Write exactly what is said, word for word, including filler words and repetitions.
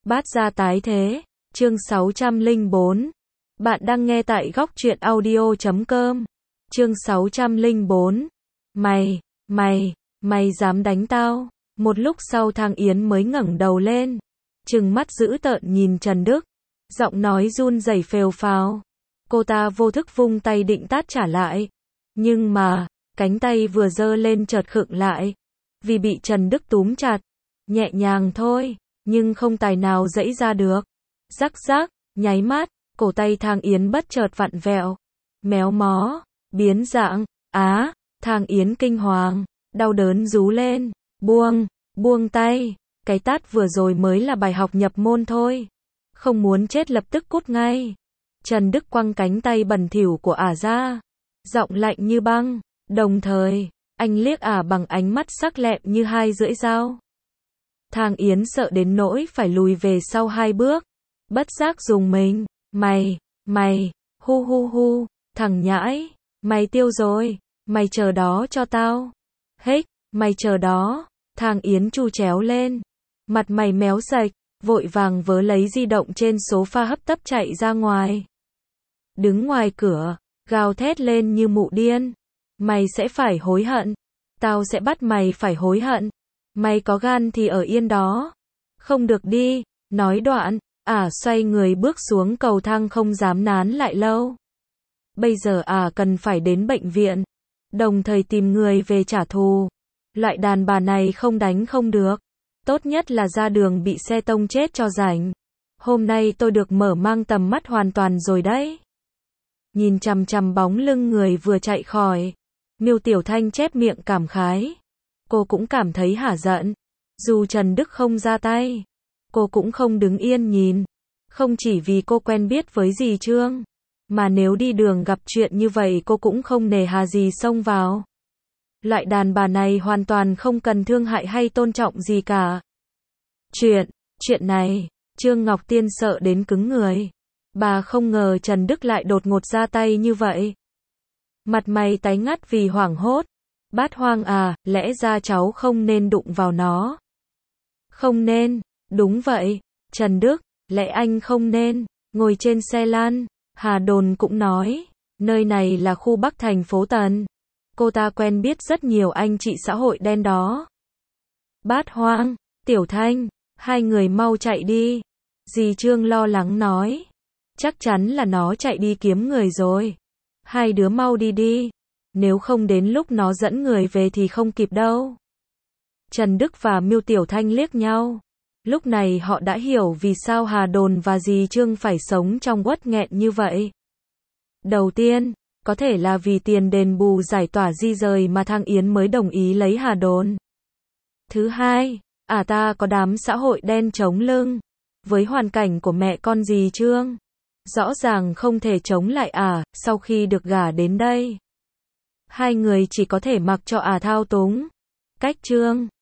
Bát gia tái thế, chương sáu trăm lẻ bốn. Bạn đang nghe tại góc truyện audio chấm com. Chương sáu trăm lẻ bốn. Mày, mày, mày dám đánh tao? Một lúc sau Thang Yến mới ngẩng đầu lên, trừng mắt dữ tợn nhìn Trần Đức, giọng nói run rẩy phèo phào. Cô ta vô thức vung tay định tát trả lại, nhưng mà, cánh tay vừa giơ lên chợt khựng lại, vì bị Trần Đức túm chặt. Nhẹ nhàng thôi, nhưng không tài nào giãy ra được. Rắc rắc, nháy mắt, cổ tay Thang Yến bất chợt vặn vẹo, méo mó, biến dạng. Á, Thang Yến kinh hoàng, đau đớn rú lên, buông, buông tay, cái tát vừa rồi mới là bài học nhập môn thôi. Không muốn chết lập tức cút ngay. Trần Đức quăng cánh tay bẩn thỉu của ả ra, giọng lạnh như băng, đồng thời, anh liếc ả bằng ánh mắt sắc lẹm như hai lưỡi dao. Thang Yến sợ đến nỗi phải lùi về sau hai bước, bất giác dùng mình. Mày, mày, hu hu hu, thằng nhãi, mày tiêu rồi, mày chờ đó cho tao. Hếch, mày chờ đó. Thang Yến chu chéo lên, mặt mày méo sạch, vội vàng vớ lấy di động trên sofa hấp tấp chạy ra ngoài. Đứng ngoài cửa, gào thét lên như mụ điên. Mày sẽ phải hối hận. Tao sẽ bắt mày phải hối hận. Mày có gan thì ở yên đó. Không được đi. Nói đoạn, ả à, xoay người bước xuống cầu thang không dám nán lại lâu. Bây giờ ả à, cần phải đến bệnh viện, đồng thời tìm người về trả thù. Loại đàn bà này không đánh không được. Tốt nhất là ra đường bị xe tông chết cho rảnh. Hôm nay tôi được mở mang tầm mắt hoàn toàn rồi đấy. Nhìn chằm chằm bóng lưng người vừa chạy khỏi, Miêu Tiểu Thanh chép miệng cảm khái. Cô cũng cảm thấy hả giận. Dù Trần Đức không ra tay, cô cũng không đứng yên nhìn. Không chỉ vì cô quen biết với dì Trương, mà nếu đi đường gặp chuyện như vậy cô cũng không nề hà gì xông vào. Loại đàn bà này hoàn toàn không cần thương hại hay tôn trọng gì cả. Chuyện, chuyện này, Trương Ngọc Tiên sợ đến cứng người. Bà không ngờ Trần Đức lại đột ngột ra tay như vậy. Mặt mày tái ngắt vì hoảng hốt. Bát Hoang à, lẽ ra cháu không nên đụng vào nó. Không nên, đúng vậy, Trần Đức, lẽ anh không nên ngồi trên xe lăn. Hà Đồn cũng nói, nơi này là khu Bắc thành phố Tần. Cô ta quen biết rất nhiều anh chị xã hội đen đó. Bát Hoang, Tiểu Thanh, hai người mau chạy đi. Dì Trương lo lắng nói. Chắc chắn là nó chạy đi kiếm người rồi. Hai đứa mau đi đi. Nếu không đến lúc nó dẫn người về thì không kịp đâu. Trần Đức và Miêu Tiểu Thanh liếc nhau. Lúc này họ đã hiểu vì sao Hà Đồn và dì Trương phải sống trong uất nghẹn như vậy. Đầu tiên, có thể là vì tiền đền bù giải tỏa di rời mà Thang Yến mới đồng ý lấy Hà Đồn. Thứ hai, ả ta có đám xã hội đen chống lưng. Với hoàn cảnh của mẹ con dì Trương, rõ ràng không thể chống lại ả sau khi được gả đến đây. Hai người chỉ có thể mặc cho ả thao túng. Cách Trương,